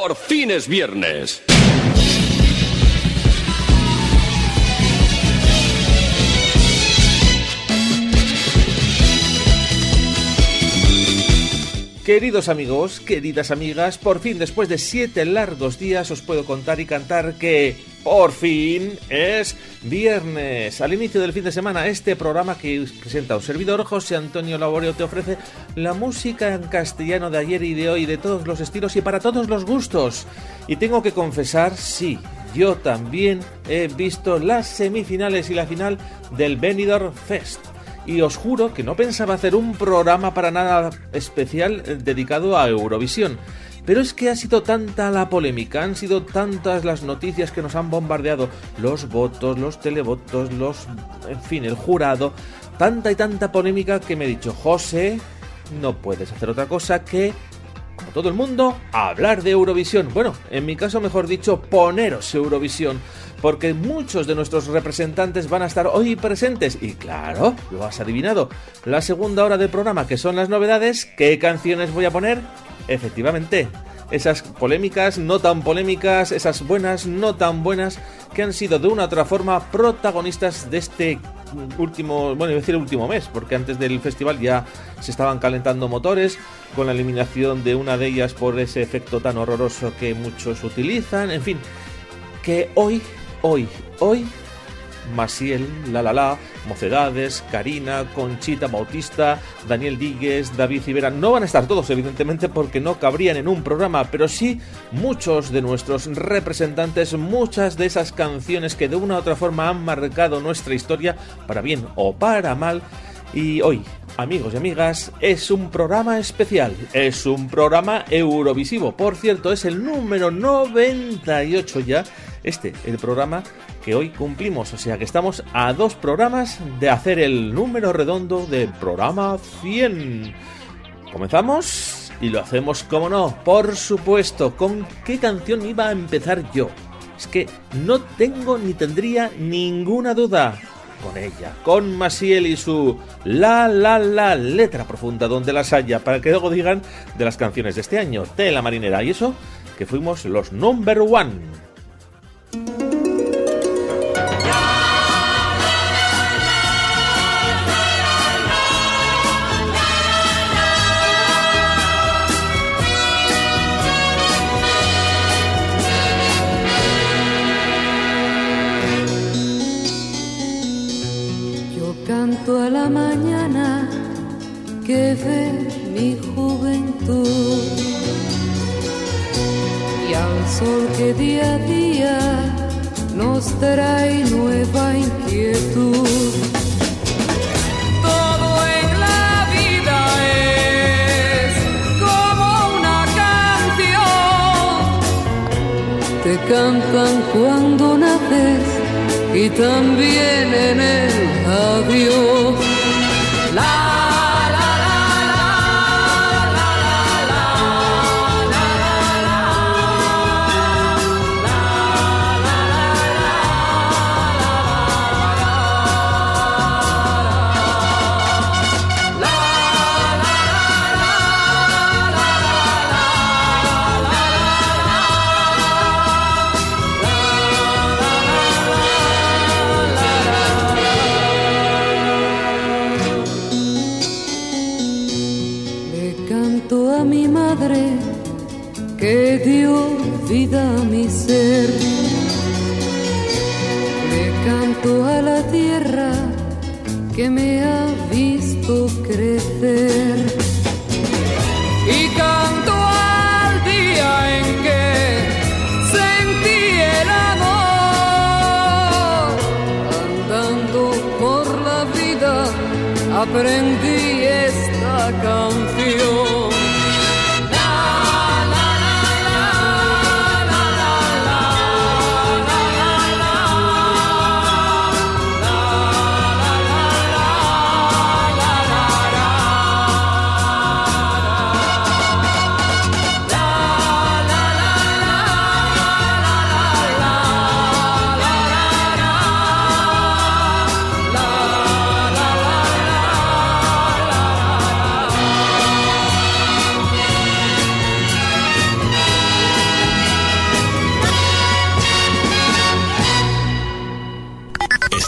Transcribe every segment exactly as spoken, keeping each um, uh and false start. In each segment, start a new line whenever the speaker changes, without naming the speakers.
Por fin es viernes.
Queridos amigos, queridas amigas, por fin después de siete largos días os puedo contar y cantar que por fin es viernes. Al inicio del fin de semana, este programa que presenta un servidor, José Antonio Laboreo, te ofrece la música en castellano de ayer y de hoy, de todos los estilos y para todos los gustos. Y tengo que confesar, sí, yo también he visto las semifinales y la final del Benidorm Fest. Y os juro que no pensaba hacer un programa para nada especial dedicado a Eurovisión. Pero es que ha sido tanta la polémica, han sido tantas las noticias que nos han bombardeado, los votos, los televotos, los... en fin, el jurado, tanta y tanta polémica que me he dicho, José, no puedes hacer otra cosa que, como todo el mundo, hablar de Eurovisión. Bueno, en mi caso, mejor dicho, poneros Eurovisión. Porque muchos de nuestros representantes van a estar hoy presentes. Y claro, lo has adivinado. La segunda hora del programa, que son las novedades. ¿Qué canciones voy a poner? Efectivamente, esas polémicas, no tan polémicas, esas buenas, no tan buenas, que han sido de una u otra forma protagonistas de este último, bueno, iba a decir el último mes, porque antes del festival ya se estaban calentando motores, con la eliminación de una de ellas por ese efecto tan horroroso que muchos utilizan. En fin, que hoy... Hoy, hoy, Maciel, La La La, Mocedades, Karina, Conchita Bautista, Daniel Díguez, David Civera, no van a estar todos evidentemente porque no cabrían en un programa, pero sí muchos de nuestros representantes, muchas de esas canciones que de una u otra forma han marcado nuestra historia, para bien o para mal. Y hoy, amigos y amigas, es un programa especial, es un programa eurovisivo. Por cierto, es el número noventa y ocho ya, este, el programa que hoy cumplimos. O sea que estamos a dos programas de hacer el número redondo del programa cien. Comenzamos y lo hacemos, como no, por supuesto. ¿Con qué canción iba a empezar yo? Es que no tengo ni tendría ninguna duda. Con ella, con Maciel y su La La La, letra profunda donde las haya, para que luego digan de las canciones de este año, Tela Marinera, y eso, que fuimos los number one.
Canto a la mañana que ve mi juventud y al sol que día a día nos trae nueva inquietud. Todo en la vida es como una canción, te cantan cuando naces y también en el adiós. La, la, la, la, la, la, la, la, a mi madre que dio vida a mi ser, le canto a la tierra que me ha visto crecer y canto al día en que sentí el amor, andando por la vida aprendí esta canción.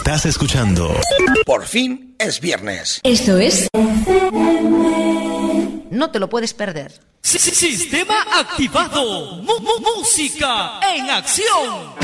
Estás escuchando
Por fin es viernes.
Esto es... No te lo puedes perder.
Sistema activado. Mu -mu Música en acción.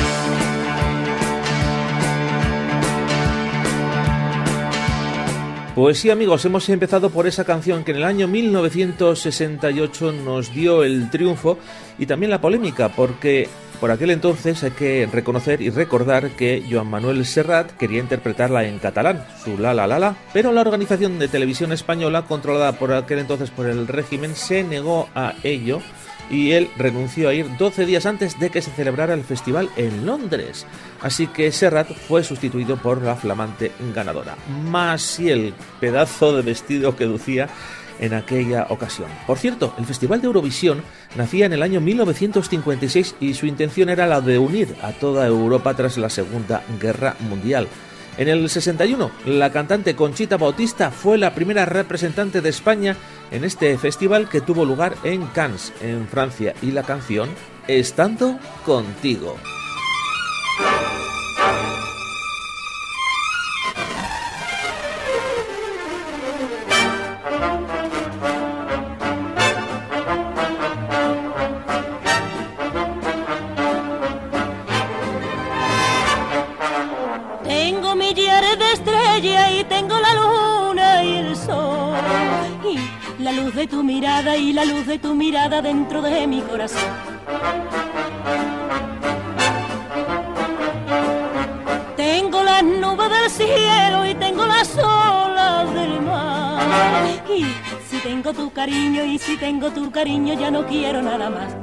Pues sí, amigos, hemos empezado por esa canción que en el año mil novecientos sesenta y ocho nos dio el triunfo y también la polémica, porque por aquel entonces hay que reconocer y recordar que Joan Manuel Serrat quería interpretarla en catalán, su La La La La, pero la organización de televisión española, controlada por aquel entonces por el régimen, se negó a ello y él renunció a ir doce días antes de que se celebrara el festival en Londres. Así que Serrat fue sustituido por la flamante ganadora. Más si el pedazo de vestido que lucía en aquella ocasión. Por cierto, el Festival de Eurovisión nacía en el año mil novecientos cincuenta y seis y su intención era la de unir a toda Europa tras la Segunda Guerra Mundial. En el sesenta y uno, la cantante Conchita Bautista fue la primera representante de España en este festival, que tuvo lugar en Cannes, en Francia, y la canción Estando Contigo.
Tengo millares de estrellas y tengo la luna y el sol, y la luz de tu mirada y la luz de tu mirada dentro de mi corazón. Tengo las nubes del cielo y tengo las olas del mar, y si tengo tu cariño y si tengo tu cariño ya no quiero nada más.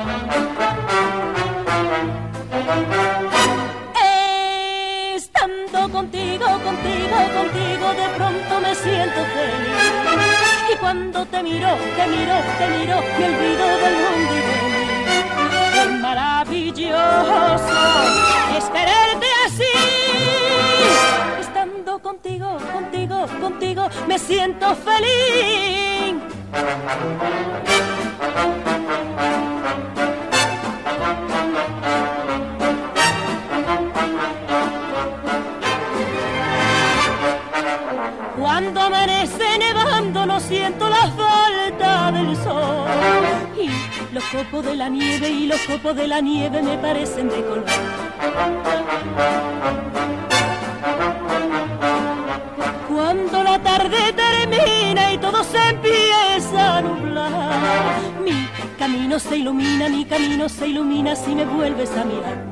Estando contigo, contigo, contigo, de pronto me siento feliz. Y cuando te miro, te miro, te miro, me olvido del mundo y de mí. Qué maravilloso es quererte así. Estando contigo, contigo, contigo, me siento feliz. Cuando amanece nevando no siento la falta del sol, y los copos de la nieve y los copos de la nieve me parecen de color. Cuando la tarde termina y todo se empieza a nublar, mi camino se ilumina, mi camino se ilumina si me vuelves a mirar.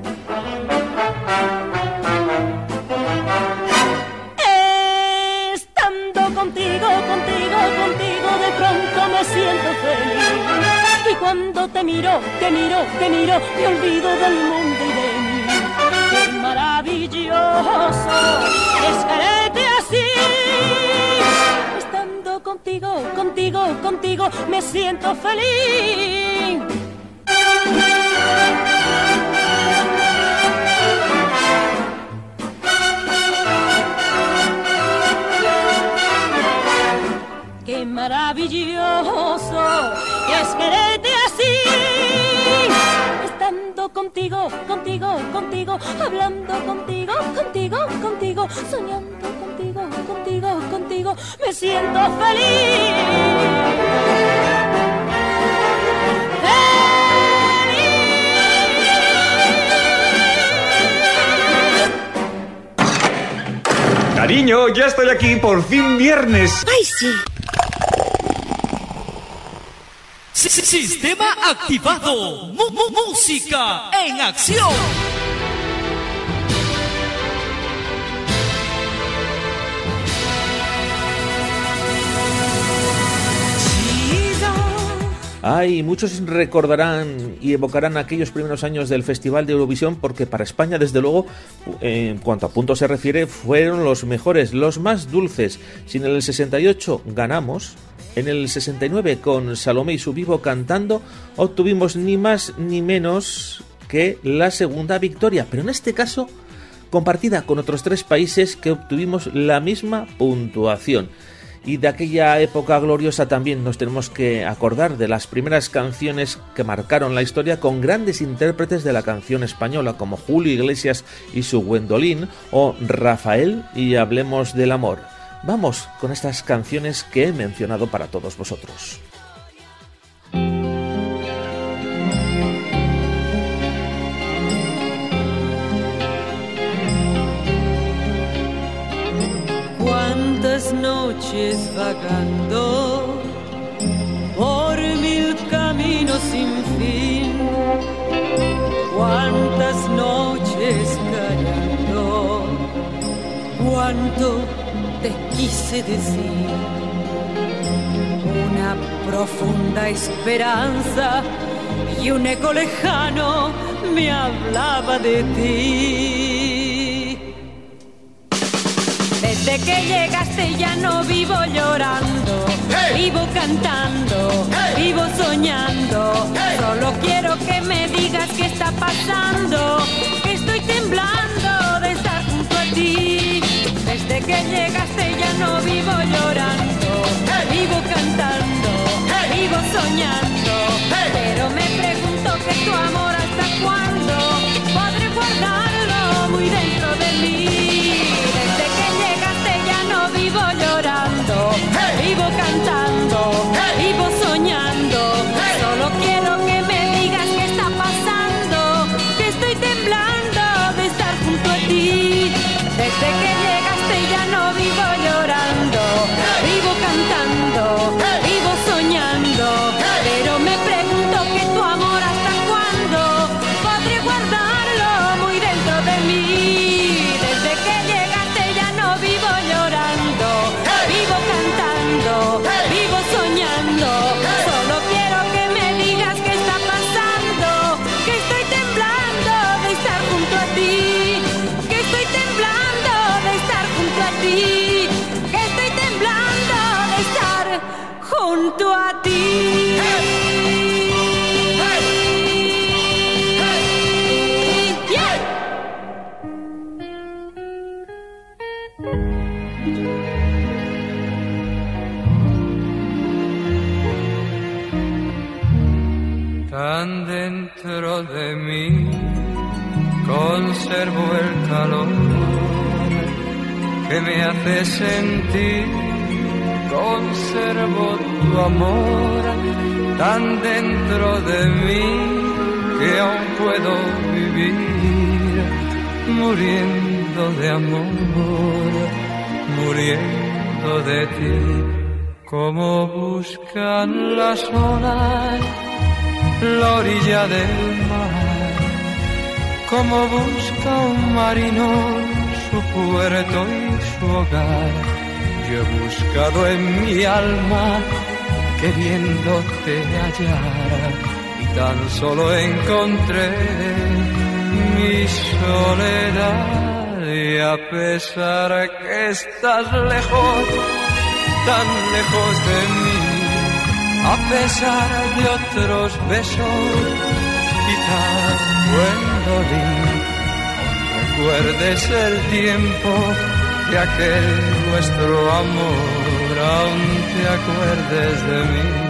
Contigo, contigo, contigo, de pronto me siento feliz. Y cuando te miro, te miro, te miro, me olvido del mundo y de mí. Qué maravilloso es quererte así. Estando contigo, contigo, contigo, me siento feliz. Qué maravilloso es quererte así. Estando contigo, contigo, contigo, hablando contigo, contigo, contigo, soñando contigo, contigo, contigo, me siento feliz.
Cariño, ya estoy aquí, por fin viernes.
¡Ay, sí!
Sistema activado. Mu -mu Música en acción.
Ay, muchos recordarán y evocarán aquellos primeros años del Festival de Eurovisión, porque para España, desde luego, en cuanto a puntos se refiere, fueron los mejores, los más dulces. Si en el sesenta y ocho ganamos, en el sesenta y nueve con Salomé y su Vivo cantando obtuvimos ni más ni menos que la segunda victoria, pero en este caso compartida con otros tres países que obtuvimos la misma puntuación. Y de aquella época gloriosa también nos tenemos que acordar de las primeras canciones que marcaron la historia con grandes intérpretes de la canción española como Julio Iglesias y su Gwendolyn o Rafael y Hablemos del Amor. Vamos con estas canciones que he mencionado para todos vosotros.
Cuántas noches vagando por mil caminos sin fin, cuántas noches callando, cuánto te quise decir, una profunda esperanza y un eco lejano me hablaba de ti. Desde que llegaste ya no vivo llorando, hey, vivo cantando, hey, vivo soñando, hey, solo quiero que me digas qué está pasando, que estoy temblando de estar junto a ti. Desde que llegaste ya no vivo llorando, hey, vivo cantando, hey, vivo soñando, hey, pero me pregunto que tu amor hasta cuándo podré guardarlo muy dentro de mí. Desde que llegaste ya no vivo llorando, hey, vivo cantando, hey, vivo soñando, hey, solo quiero que me digas qué está pasando, que estoy temblando de estar junto a ti. Desde que llegaste ya no vivo llorando, vivo cantando, vivo soñando, pero me pregunto que tu amor hasta cuándo podré guardarlo muy dentro de mí. Desde que llegaste ya no vivo llorando, vivo cantando, vivo soñando, solo quiero que me digas qué está pasando, que estoy temblando de estar junto a ti, que estoy temblando de estar junto a ti, que estoy temblando de estar junto a ti.
Tan dentro de mí conservo el calor que me hace sentir, conservo tu amor tan dentro de mí que aún puedo vivir muriendo de amor, muriendo de ti. Como buscan las olas la orilla del mar, como busca un marino su puerto y su hogar. Yo he buscado en mi alma queriéndote hallar y tan solo encontré mi soledad. Y a pesar que estás lejos, tan lejos de mí, a pesar de otros besos y tan Gwendolyn, recuerdes el tiempo de aquel nuestro amor, aún te acuerdes de mí.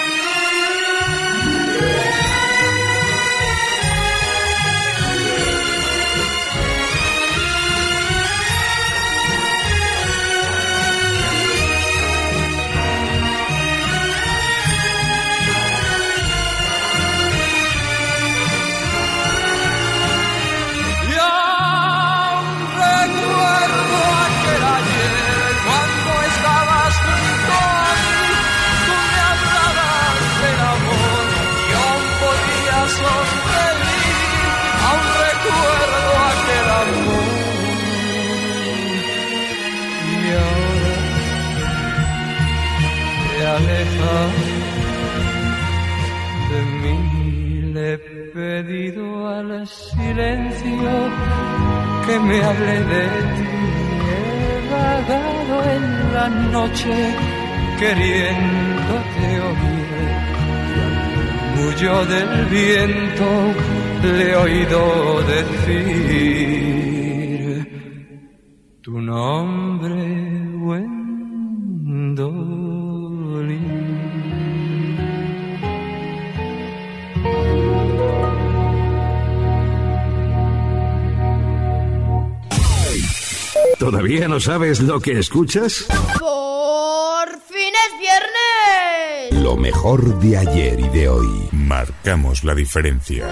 De mí le he pedido al silencio que me hable de ti. He vagado en la noche queriéndote oír, y al murmullo del viento le he oído decir tu nombre, Gwendolyn. dolí.
¿Todavía no sabes lo que escuchas?
¡Por fin es viernes!
Lo mejor de ayer y de hoy.
Marcamos la diferencia.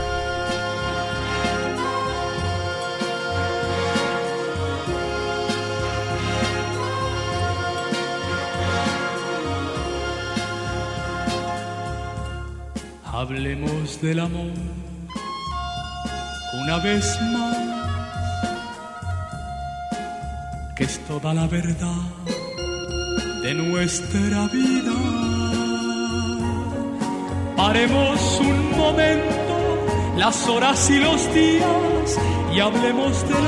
Hablemos del amor una vez más, que es toda la verdad de nuestra vida. Paremos un momento las horas y los días y hablemos del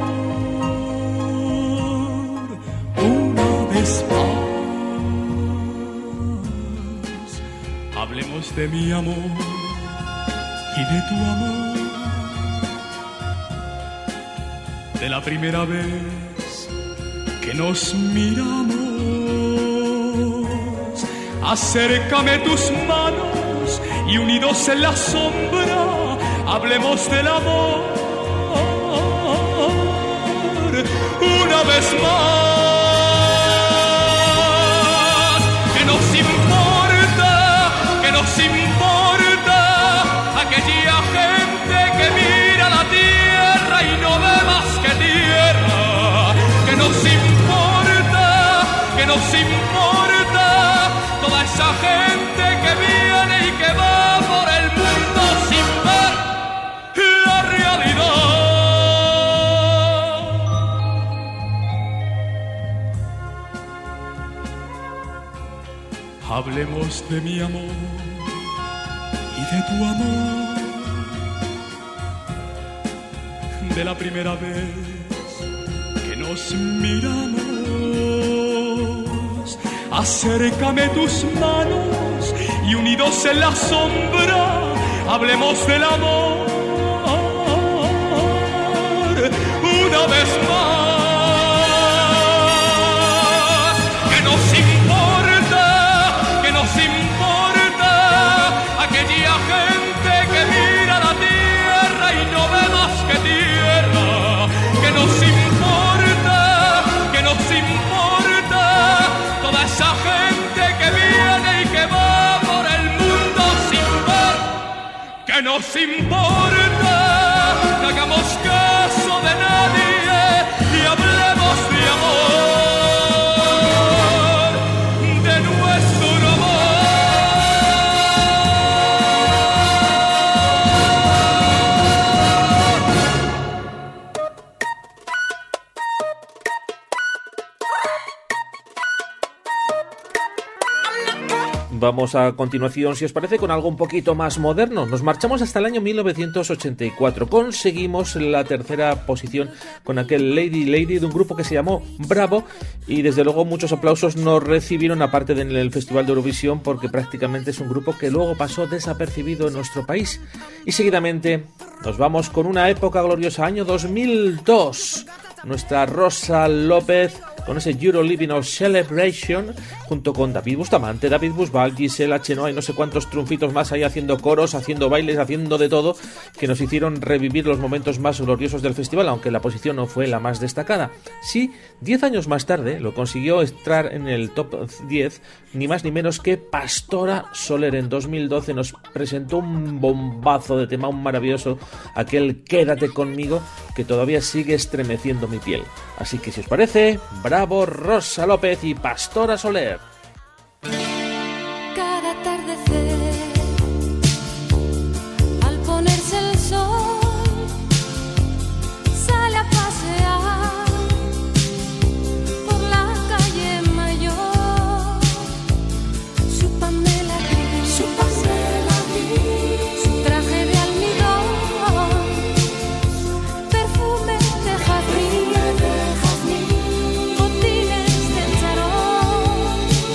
amor una vez más. Hablemos de mi amor y de tu amor, de la primera vez que nos miramos. Acércame tus manos y unidos en la sombra hablemos del amor una vez más. Que nos importa, que nos importa aquella gente que mira la tierra y no ve más que tierra. Que nos importa, que nos importa toda esa gente que viene y que va por el mundo sin ver la realidad. Hablemos de mi amor y de tu amor, de la primera vez que nos miramos. Acércame tus manos y unidos en la sombra hablemos del amor una vez más. Que nos importa, que nos importa aquella gente que mira la tierra y no ve más que tierra. Que nos importa, que nos importa toda esa gente que viene y que va por el mundo sin ver. Que nos importa, que hagamos caso de nadie y hablemos de amor, de nuestro amor.
Vamos a continuación, si os parece, con algo un poquito más moderno. Nos marchamos hasta el año mil novecientos ochenta y cuatro. Conseguimos la tercera posición con aquel Lady Lady de un grupo que se llamó Bravo, y desde luego muchos aplausos nos recibieron, aparte del el Festival de Eurovisión, porque prácticamente es un grupo que luego pasó desapercibido en nuestro país. Y seguidamente nos vamos con una época gloriosa, año dos mil dos. Nuestra Rosa López con ese Euro Living of Celebration, junto con David Bustamante, David Busbal, Gisela Chenoa y no sé cuántos triunfitos más ahí, haciendo coros, haciendo bailes, haciendo de todo, que nos hicieron revivir los momentos más gloriosos del festival, aunque la posición no fue la más destacada. Sí, diez años más tarde lo consiguió entrar en el top diez, ni más ni menos que Pastora Soler. En dos mil doce nos presentó un bombazo de tema, un maravilloso, aquel Quédate conmigo, que todavía sigue estremeciendo mi piel. Así que si os parece, bravo Rosa López y Pastora Soler.
Cada atardecer, al ponerse el sol, sale a pasear por la calle Mayor. Su Pamela gris, su Pamela gris, su traje de almidón, perfume de jazmín, botines de charol.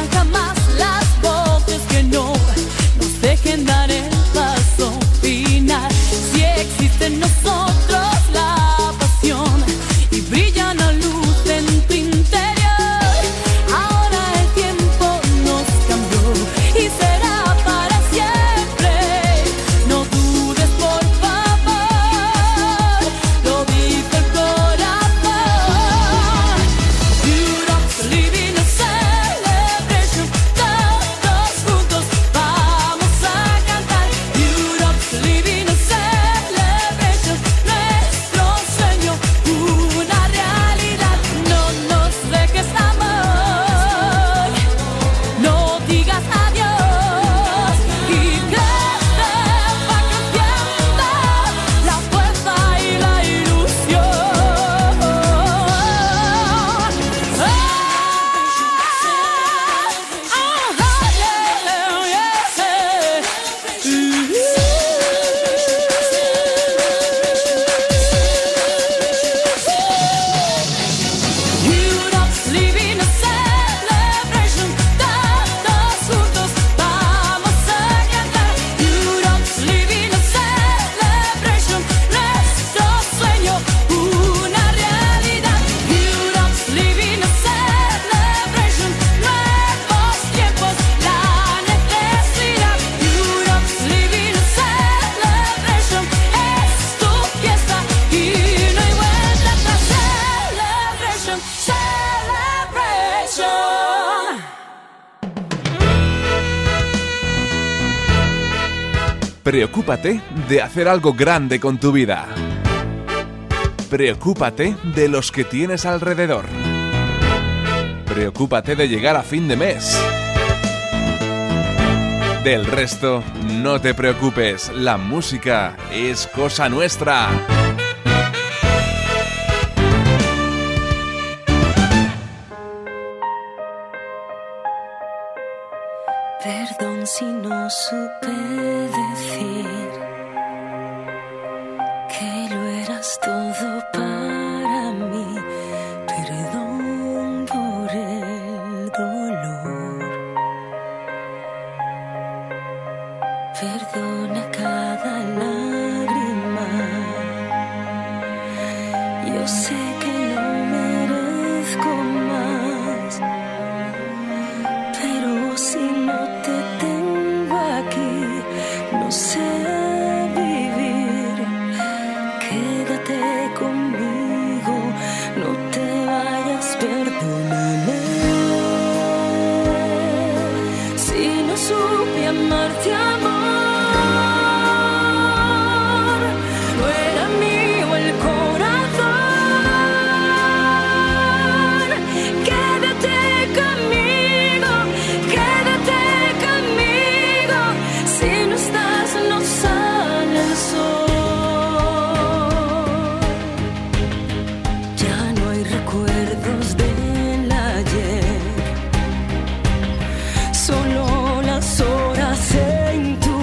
existan jamás las voces que no nos dejen dar el paso final. Si existe en nosotros la pasión y brilla una luz en tu interior, ahora el tiempo nos cambió y será para siempre. No dudes, por favor, lo dice el corazón. Europe's living a celebration, todos juntos vamos a cantar. Europe's living a celebration, nuestro sueño una realidad. No nos dejes, amor, no digas adiós y crece, va creciendo la fuerza y la ilusión. Europe's living a celebration, todos juntos vamos a cantar. Europe's living a celebration, nuestro sueño una realidad. Europe's living a celebration, nuevos tiempos, la necesidad. Europe's living a celebration, es tu fiesta y no hay vuelta atrás. Celebration, celebration.
Preocúpate de hacer algo grande con tu vida. Preocúpate de los que tienes alrededor. Preocúpate de llegar a fin de mes. Del resto, no te preocupes, la música es cosa nuestra.
Perdón si no supe decir que lo eras todo para mí. Perdón por el dolor. Perdona cada lágrima. Yo sé que no merezco más, pero si no te tengo aquí, no sé vivir. Quédate conmigo, no te vayas, perdóname. Si no supe amarte, amor, no era mío el corazón. Quédate conmigo, quédate conmigo. Si no estás, no sale el sol. Ya no hay recuerdos del ayer, solo las horas en tu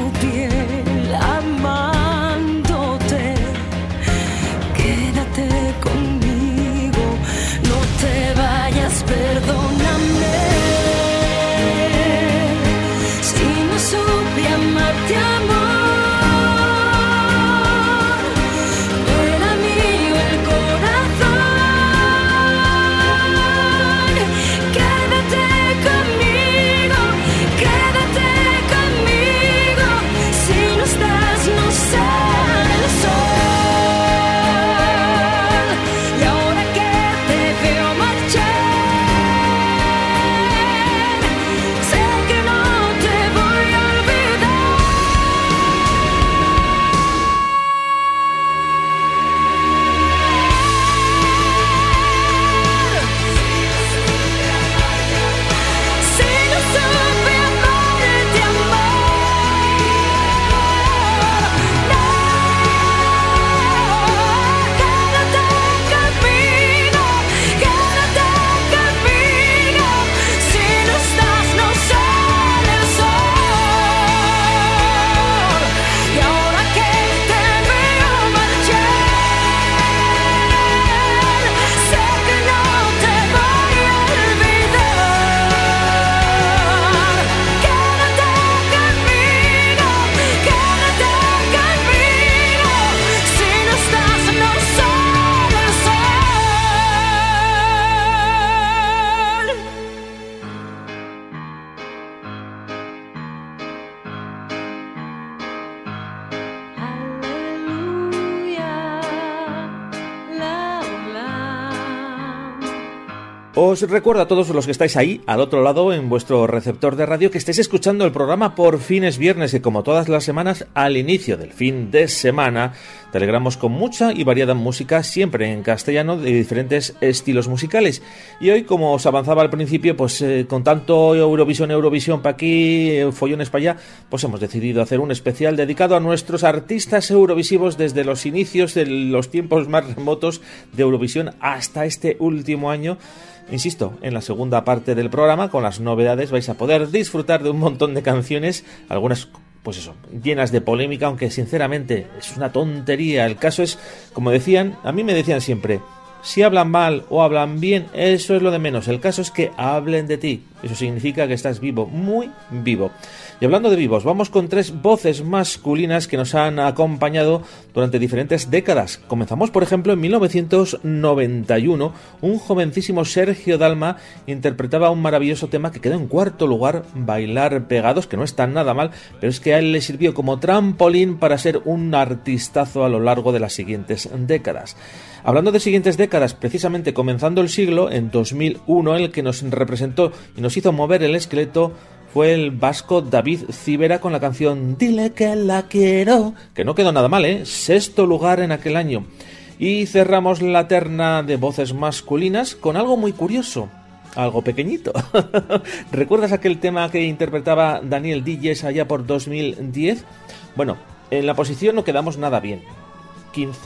Os recuerdo a todos los que estáis ahí, al otro lado, en vuestro receptor de radio, que estáis escuchando el programa Por Fin es Viernes, que como todas las semanas, al inicio del fin de semana, te alegramos con mucha y variada música, siempre en castellano, de diferentes estilos musicales. Y hoy, como os avanzaba al principio, pues eh, con tanto Eurovisión, Eurovisión para aquí, eh, follones para allá, pues hemos decidido hacer un especial dedicado a nuestros artistas eurovisivos desde los inicios de los tiempos más remotos de Eurovisión hasta este último año. Insisto, en la segunda parte del programa, con las novedades, vais a poder disfrutar de un montón de canciones, algunas, pues eso, llenas de polémica, aunque sinceramente es una tontería. El caso es, como decían, a mí me decían siempre, si hablan mal o hablan bien, eso es lo de menos. El caso es que hablen de ti. Eso significa que estás vivo, muy vivo. Y hablando de vivos, vamos con tres voces masculinas que nos han acompañado durante diferentes décadas. Comenzamos, por ejemplo, en mil novecientos noventa y uno. Un jovencísimo Sergio Dalma interpretaba un maravilloso tema que quedó en cuarto lugar, Bailar Pegados, que no está nada mal, pero es que a él le sirvió como trampolín para ser un artistazo a lo largo de las siguientes décadas. Hablando de siguientes décadas, precisamente comenzando el siglo, en dos mil uno, el que nos representó y nos hizo mover el esqueleto fue el vasco David Civera con la canción Dile que la quiero, que no quedó nada mal, ¿eh? Sexto lugar en aquel año. Y cerramos la terna de voces masculinas con algo muy curioso, algo pequeñito. ¿Recuerdas aquel tema que interpretaba Daniel Díez allá por dos mil diez? Bueno, en la posición no quedamos nada bien, quince.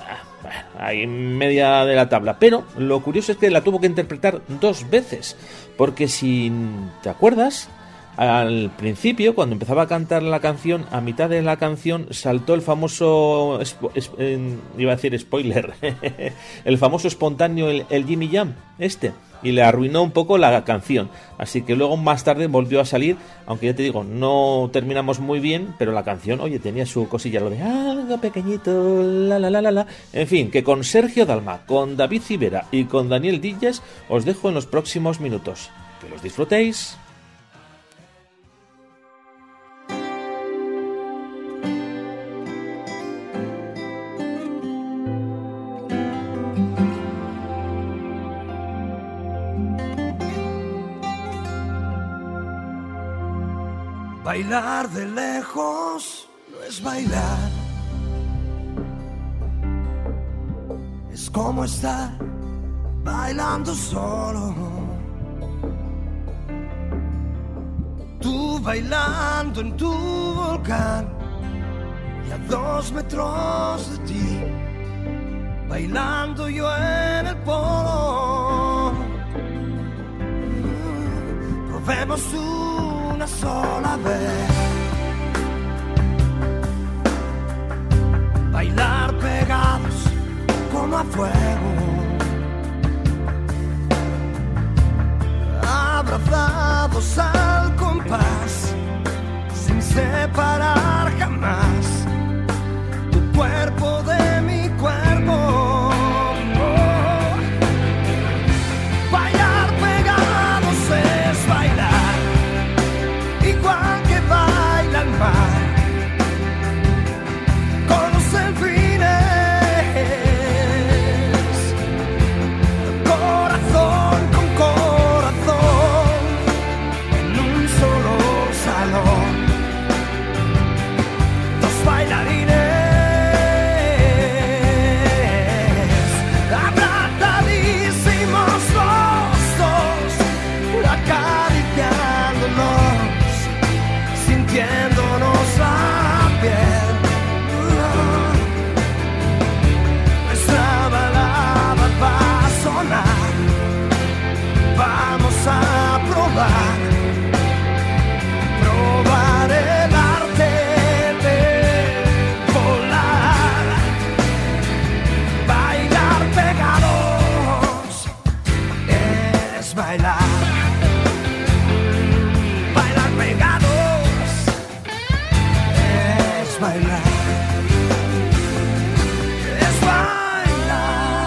Ahí en media de la tabla, pero lo curioso es que la tuvo que interpretar dos veces, porque si te acuerdas, al principio, cuando empezaba a cantar la canción, a mitad de la canción saltó el famoso, espo, es, eh, iba a decir spoiler, el famoso espontáneo, el, el Jimmy Jam, este, y le arruinó un poco la canción, así que luego más tarde volvió a salir, aunque ya te digo, no terminamos muy bien, pero la canción, oye, tenía su cosilla, lo de algo pequeñito, la la la la la, en fin, que con Sergio Dalma, con David Civera y con Daniel Díez os dejo en los próximos minutos, que los disfrutéis.
Bailar de lejos no es bailar, es como estar bailando solo. Tú bailando en tu volcán y a dos metros de ti, bailando yo en el polo. Probemos una sola vez bailar pegados como a fuego, abrazados al compás, sin separar jamás tu cuerpo de mi cuerpo.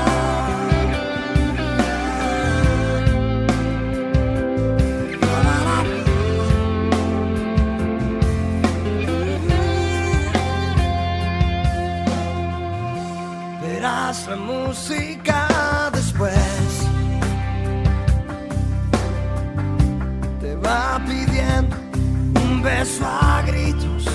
La, la, la. está pidiendo un beso a gritos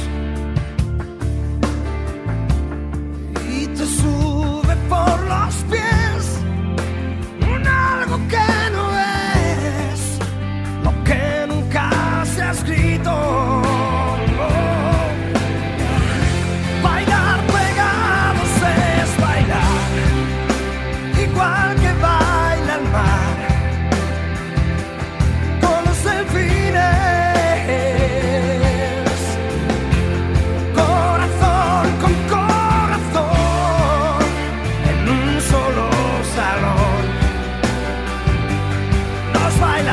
y te sube por los pies un algo que no es lo que nunca se ha escrito. Bailar pegados es bailar igual que baila el mar con los delfines. Corazón con corazón en un solo salón. Los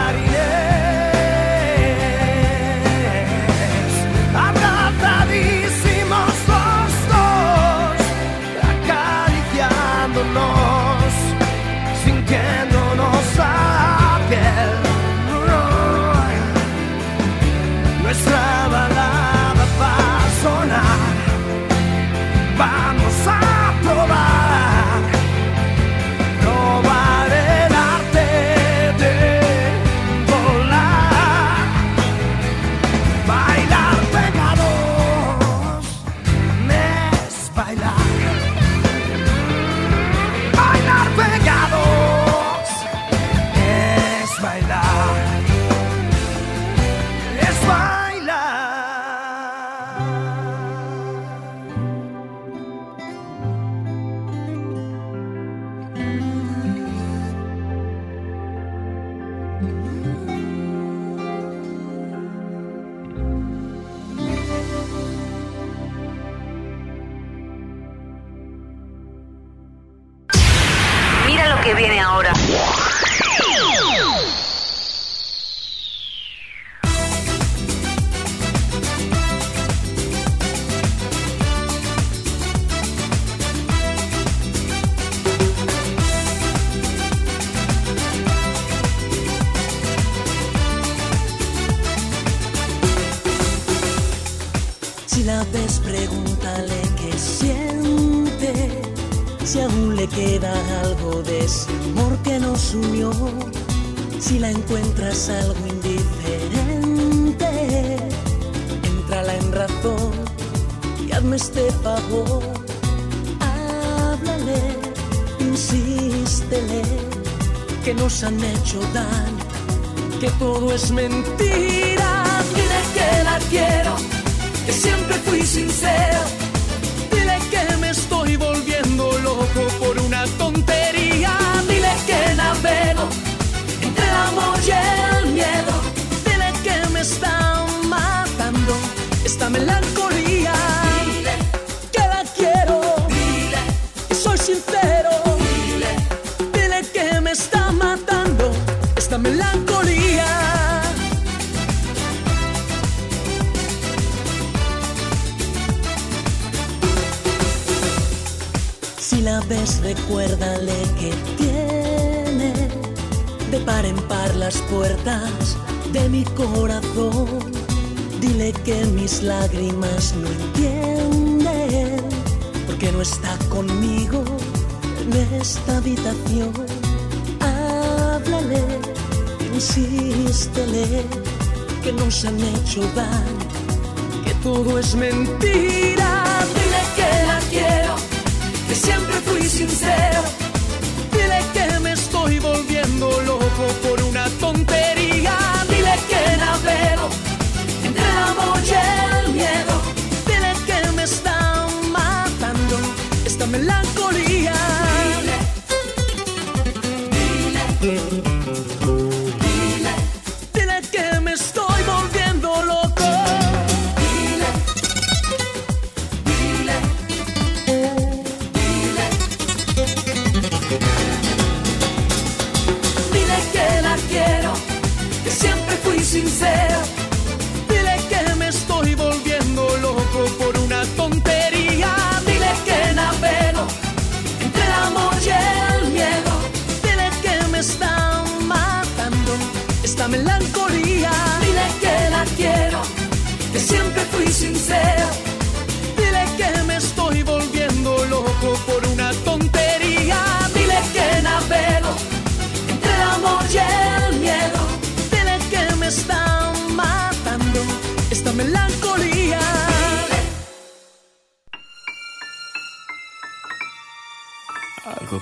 bailarines abrazadísimos los dos, acariciándonos, sintiéndonos la piel. Nuestra balada va a sonar, vamos a probar, probar el arte de volar. Bailar pegados es bailar. Bailar pegados es bailar. Es bailar.
Mira lo que viene ahora.
Si la ves, pregúntale qué siente, si aún le queda algo de ese amor que nos unió. Si la encuentras algo indiferente, éntrala en razón y hazme este favor. Háblale, insístele, que nos han hecho daño, que todo es mentira. Dile que la quiero, que siempre fui sincero. Dile que me estoy volviendo loco por una tontería. Dile que navego entre el amor y el miedo. Dile que me está matando esta melancolía. Dile que la quiero, dile que soy sincero. Dile, dile que me está matando esta melancolía. Si la ves, recuérdale que tiene de par en par las puertas de mi corazón. Dile que mis lágrimas no entienden, porque no está conmigo en esta habitación. Háblale, insístele, que nos han hecho daño, que todo es mentira. Dile que la quiero, que siempre fui sincero. Dile que me estoy volviendo loco por una tontería. Dile que navego entre el amor y el miedo. Dile que me está matando esta melancolía. Dile, dile, dile, dile que me estoy volviendo loco. Dile, dile, dile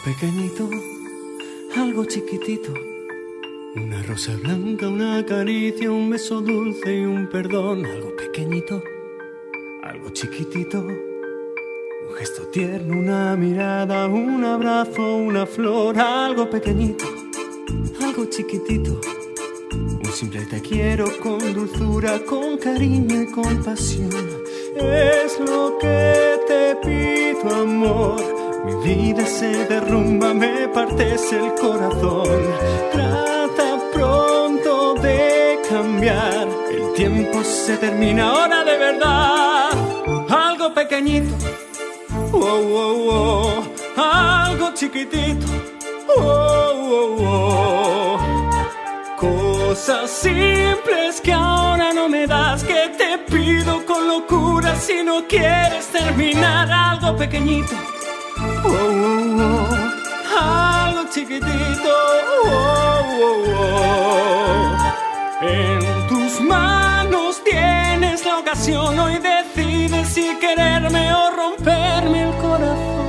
pequeñito, algo chiquitito. Una rosa blanca, una caricia, un beso dulce y un perdón. Algo pequeñito, algo chiquitito. Un gesto tierno, una mirada, un abrazo, una flor. Algo pequeñito, algo chiquitito. Un simple te quiero con dulzura, con cariño y compasión. Es lo que te pido, amor. Mi vida se derrumba, me partes el corazón. Trata pronto de cambiar. El tiempo se termina ahora de verdad. Algo pequeñito, oh, oh, oh. Algo chiquitito, oh, oh, oh. Cosas simples que ahora no me das, que te pido con locura si no quieres terminar. Algo pequeñito, oh, oh, oh. Algo chiquitito, oh, oh, oh. En tus manos tienes la ocasión, hoy decides si quererme o romperme el corazón.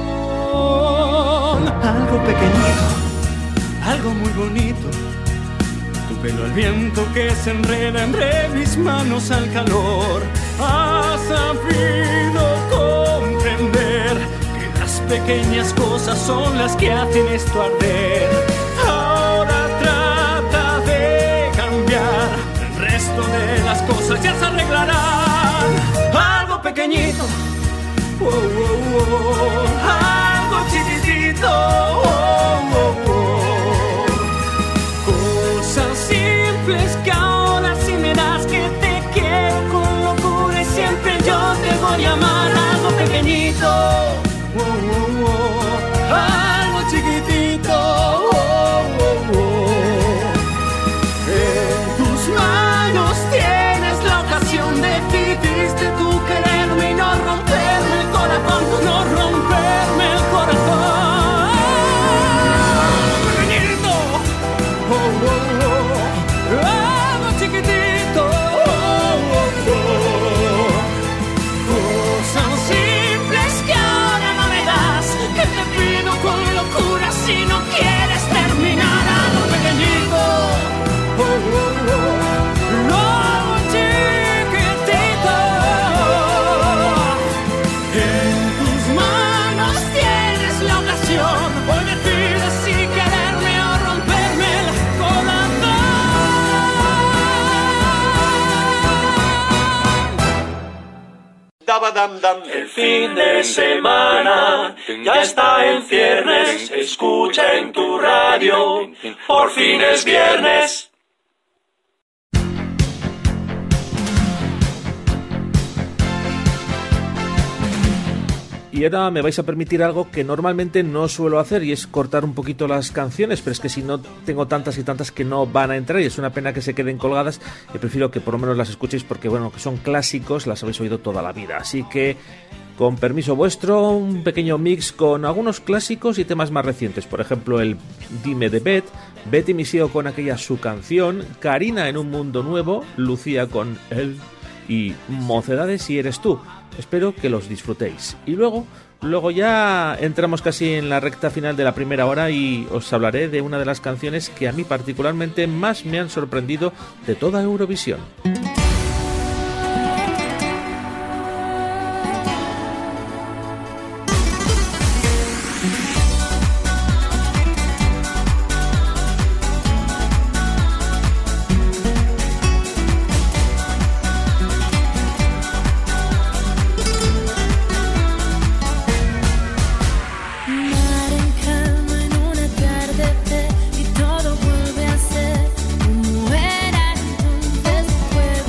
Algo pequeñito, algo muy bonito. Tu pelo al viento que se enreda entre mis manos al calor. Has sabido comprender que las pequeñas cosas son las que hacen esto arder. Ahora trata de cambiar, el resto de las cosas ya se arreglarán. Algo pequeñito, oh, oh, oh. Algo chiquitito, oh, oh, oh. Cosas simples que ahora sí me das, que te quiero con locura y siempre yo te voy a amar. Algo pequeñito, oh, oh, oh. Algo chiquitito, oh, oh, oh. En tus manos tienes la ocasión, decidiste tú quererme y no romperme el corazón, no romperme el corazón. Pequeñito, oh, oh, oh. Algo chiquitito, oh, oh, oh. Cosas simples que ahora no me das, que te pido con locura si no quieres terminar. Algo pequeñito, oh, oh, oh. Algo chiquitito. En tus manos tienes la ocasión, hoy decides si quererme o romperme el corazón.
El fin de semana ya está en ciernes, escucha en tu radio, por fin es viernes.
Y ahora me vais a permitir algo que normalmente no suelo hacer, y es cortar un poquito las canciones, pero es que si no tengo tantas y tantas que no van a entrar y es una pena que se queden colgadas, y prefiero que por lo menos las escuchéis porque, bueno, que son clásicos, las habéis oído toda la vida. Así que, con permiso vuestro, un pequeño mix con algunos clásicos y temas más recientes. Por ejemplo, el Dime de Bet, Betty Misio con aquella su canción, Karina en un mundo nuevo, Lucía con él y Mocedades si eres tú. Espero que los disfrutéis. Y luego, luego ya entramos casi en la recta final de la primera hora y os hablaré de una de las canciones que a mí particularmente más me han sorprendido de toda Eurovisión.
Y todo vuelve a ser como era entonces.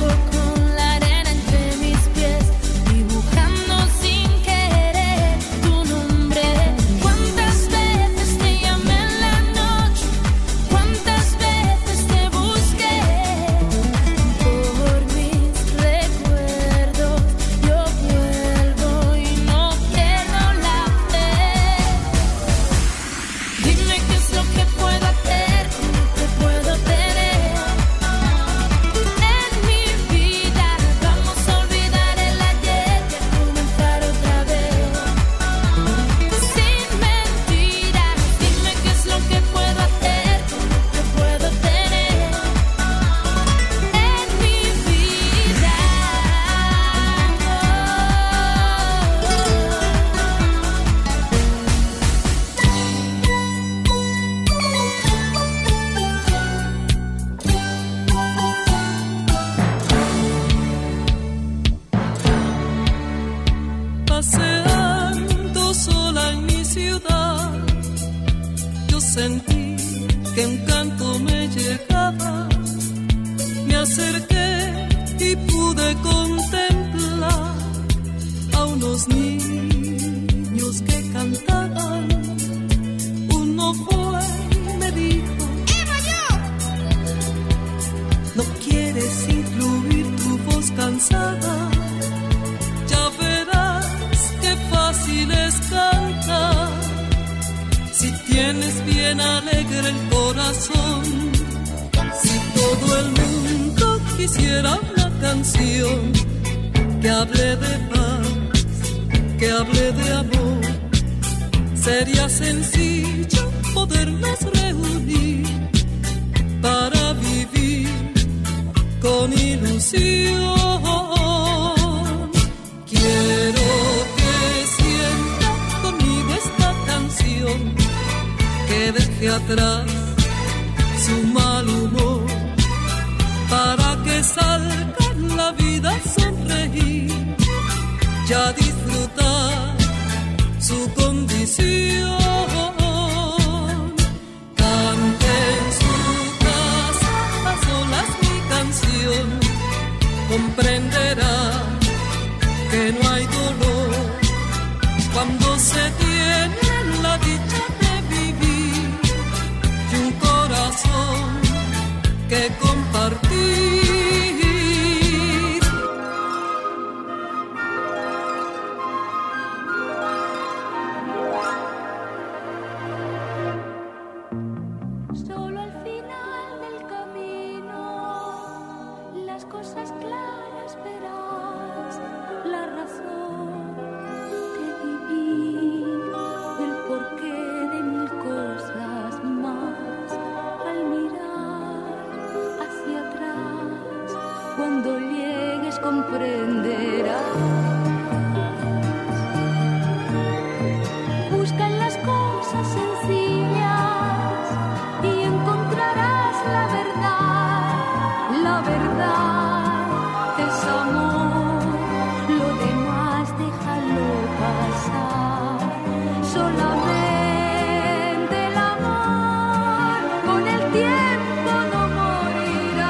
sentí que un canto me llegaba, me acerqué y pude contemplar a unos niños que cantaban. Uno fue y me dijo: ¡Eva, yo! ¿No quieres incluir tu voz cansada? Ya verás qué fácil es cantar si tienes bien alegre el corazón. Si todo el mundo quisiera una canción que hable de paz, que hable de amor, sería sencillo podernos reunir para vivir con ilusión. Quiero que sienta conmigo esta canción, que deje atrás su mal humor, para que salga en la vida a sonreír y a disfrutar su condición. Cante en su casa a solas mi canción, comprenderá que no hay dolor cuando se tiene la dicha de vivir y un corazón que compartir.
Solo al final del camino las cosas claras verás, la razón de vivir, el porqué de mil cosas más. Al mirar hacia atrás, cuando llegues comprenderás. Busca en las cosas sencillas y encontrarás la verdad. La verdad es amor, lo demás déjalo pasar. Solamente el amor con el tiempo no morirá.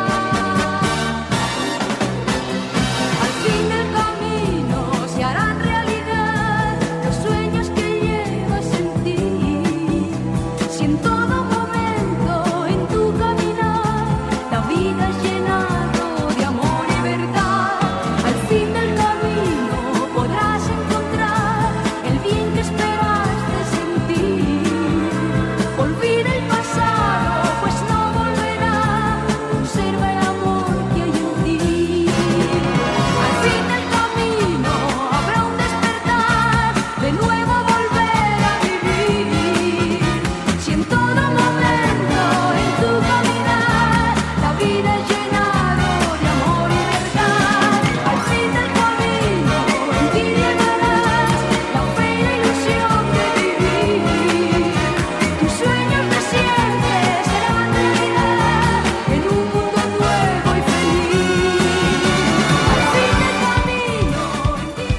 Al fin del camino se harán realidad los sueños que llevas en ti. Si en todo momento en tu caminar la vida es llenado de amor y verdad, al fin del camino podrás encontrar el bien que esperaste sentir. Olvida el pasado, pues no volverá. Observa el amor que hay en ti. Al fin del camino habrá un despertar, de nuevo volver a vivir. Si en todo momento en tu caminar la vida es llenado de amor y verdad, al fin del camino en ti llenarás la fe y la ilusión de vivir. Tus sueños de siempre serán realidad en un mundo nuevo y feliz. Al fin del camino en ti.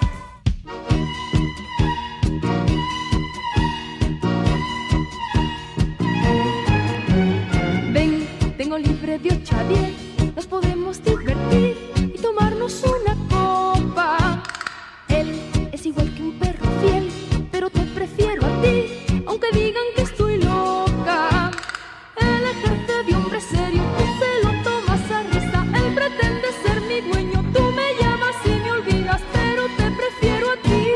Ven, tengo libre de ocho a diez, nos podemos divertir y tomarnos una copa. Él es igual que un perro fiel, pero te prefiero a ti, aunque digan que estoy loca. Él ejerce de hombre serio, tú se lo tomas a risa. Él pretende ser mi dueño, tú me llamas y me olvidas, pero te prefiero a ti.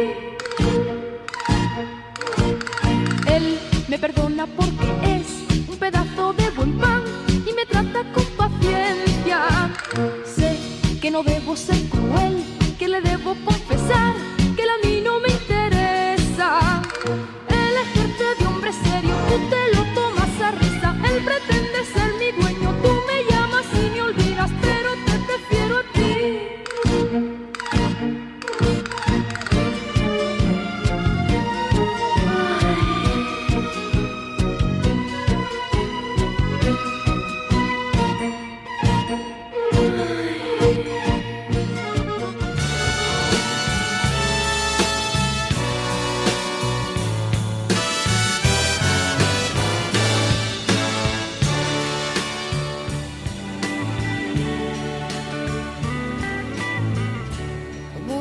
Él me perdona porque es un pedazo de buen pan y me trata con paciencia. Sé que no debo ser cruel, que le debo confesar que él a mí no me interesa. Él ejerce de hombre serio, tú te lo tomas a risa. Él pretende ser mi dueño, tú me llamas y me olvidas, pero te prefiero a ti.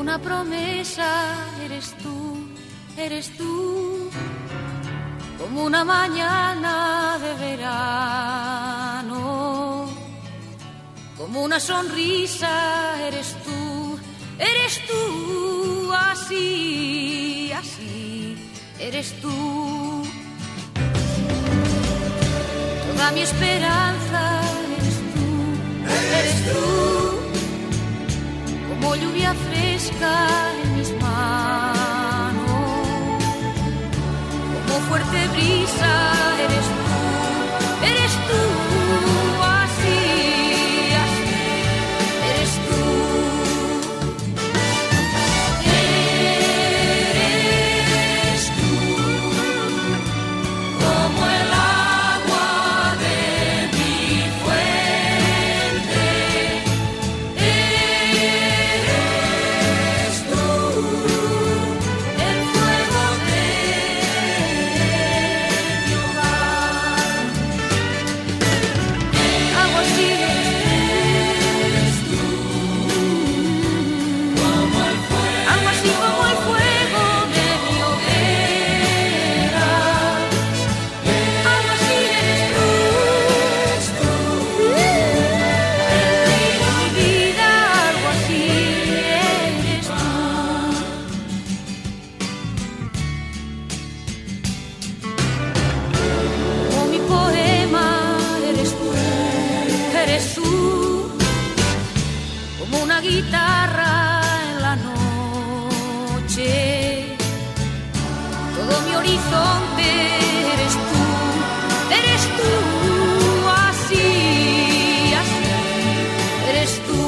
una promesa, eres tú, eres tú, como una mañana de verano, como una sonrisa, eres tú, eres tú, así, así, eres tú. Toda mi esperanza, eres tú, eres tú, como lluvia fresca en mis manos, como fuerte brisa, eres tú, eres tú, así, así, eres tú. Eres tú, como el agua de mi fuente. Eres tú, el fuego de mi hogar. Agua así eres tú, como el fuego, algo así como el fuego de mi hoguera. Algo así eres tú, en mi vida, algo así eres tú. Como mi poema, eres tú, eres tú, como una guitarra en la noche, todo mi horizonte, eres tú, eres tú, así, así, eres tú.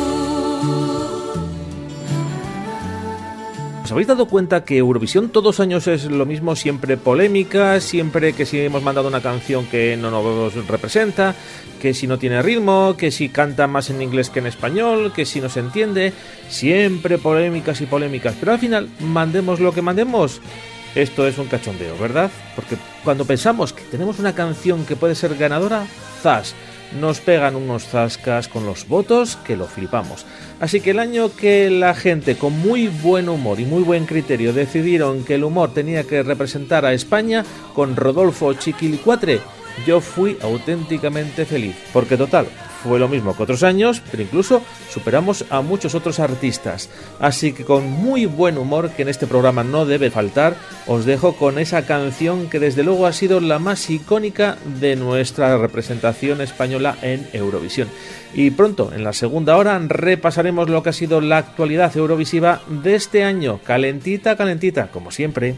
¿Os habéis dado cuenta que Eurovisión todos los años es lo mismo? Siempre polémica, siempre que si hemos mandado una canción que no nos representa, que si no tiene ritmo, que si canta más en inglés que en español, que si no se entiende, siempre polémicas y polémicas, pero al final, mandemos lo que mandemos, esto es un cachondeo, ¿verdad? Porque cuando pensamos que tenemos una canción que puede ser ganadora, ¡zas!, nos pegan unos zascas con los votos que lo flipamos. Así que el año que la gente con muy buen humor y muy buen criterio decidieron que el humor tenía que representar a España con Rodolfo Chiquilicuatre, yo fui auténticamente feliz, porque total, fue lo mismo que otros años, pero incluso superamos a muchos otros artistas. Así que con muy buen humor, que en este programa no debe faltar, os dejo con esa canción que desde luego ha sido la más icónica de nuestra representación española en Eurovisión. Y pronto, en la segunda hora, repasaremos lo que ha sido la actualidad eurovisiva de este año, calentita, calentita, como siempre.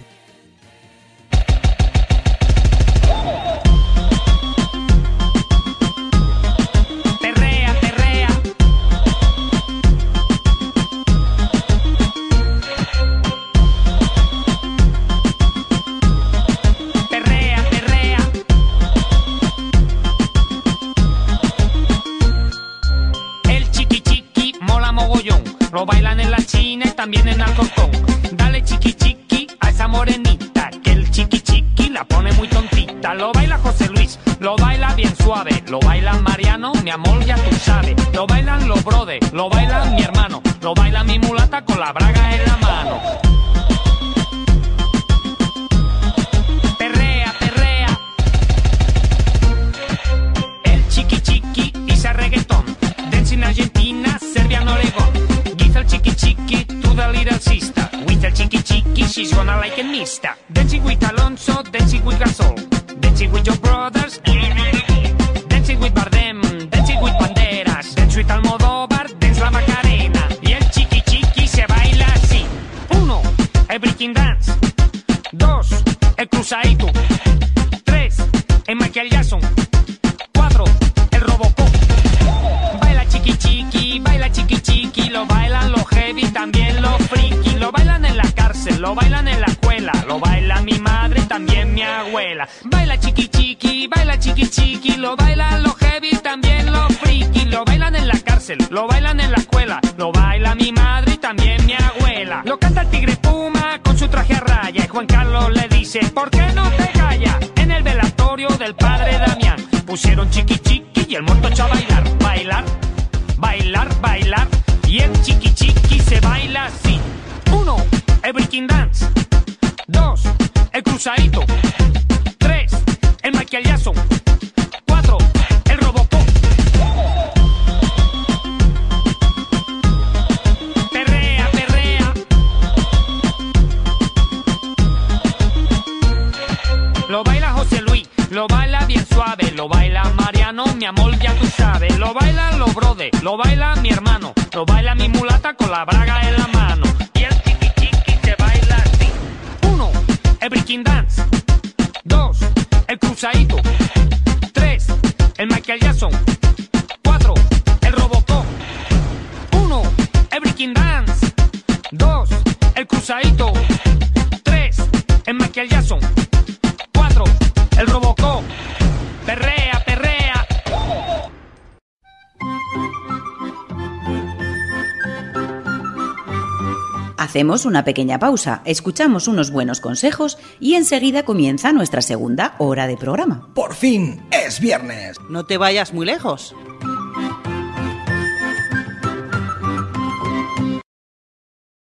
Lo bailan en la China y también en Alcorcón. Dale chiqui chiqui a esa morenita, que el chiqui chiqui la pone muy tontita. Lo baila José Luis, lo baila bien suave. Lo baila Mariano, mi amor ya tú sabes. Lo bailan los brothers, lo baila mi hermano. Lo baila mi mulata con la braga en la mano. Perrea, perrea. El chiqui chiqui dice reggaetón. Dance en Argentina, Serbia, Oregón. El chiqui chiqui to the little sister. With the chiqui chiqui, she's gonna like it, mister. Dancing with Alonso, dancing with Gasol, dancing with your brothers, dancing with Bardem, dancing with Banderas, dance with Almodóvar, dance la Macarena. Y el chiqui chiqui se baila así. Uno, el breaking dance. Dos, el cruzadito. Tres, el Michael Jackson. Cuatro, el Robocop. Baila chiqui chiqui, baila chiqui chiqui, lo bailan los heavy, también los friki, lo bailan en la cárcel, lo bailan en la escuela, lo baila mi madre y también mi abuela. Baila chiqui chiqui, baila chiqui chiqui, lo bailan los heavy, también los friki, lo bailan en la cárcel, lo bailan en la escuela, lo baila mi madre y también mi abuela. Lo canta el Tigre Puma con su traje a raya y Juan Carlos le dice, ¿por qué no te callas? En el velatorio del padre Damián pusieron chiqui chiqui y el muerto echó a bailar, bailar, bailar, bailar. Y el chiqui chiqui se baila así. Uno, el breaking dance. Dos, el cruzadito. Tres, el Michael Jackson. Cuatro, el Robocop. Perrea, perrea. Lo baila José Luis, lo baila bien suave, lo baila Mariano, mi amor, ya tú sabes. Lo bailan los brothers, lo baila mi hermano, lo baila mi mulata con la braga en la mano. Y el chiqui chiqui se baila así. Uno, el breaking dance. Dos, el cruzadito. Tres, el Michael Jackson. Cuatro, el Robocop. Uno, el breaking dance. Dos, el cruzadito. Tres, el Michael Jackson. Cuatro, el Robocop. Perrea, perrea.
Hacemos una pequeña pausa, escuchamos unos buenos consejos y enseguida comienza nuestra segunda hora de programa.
Por fin es viernes.
No te vayas muy lejos.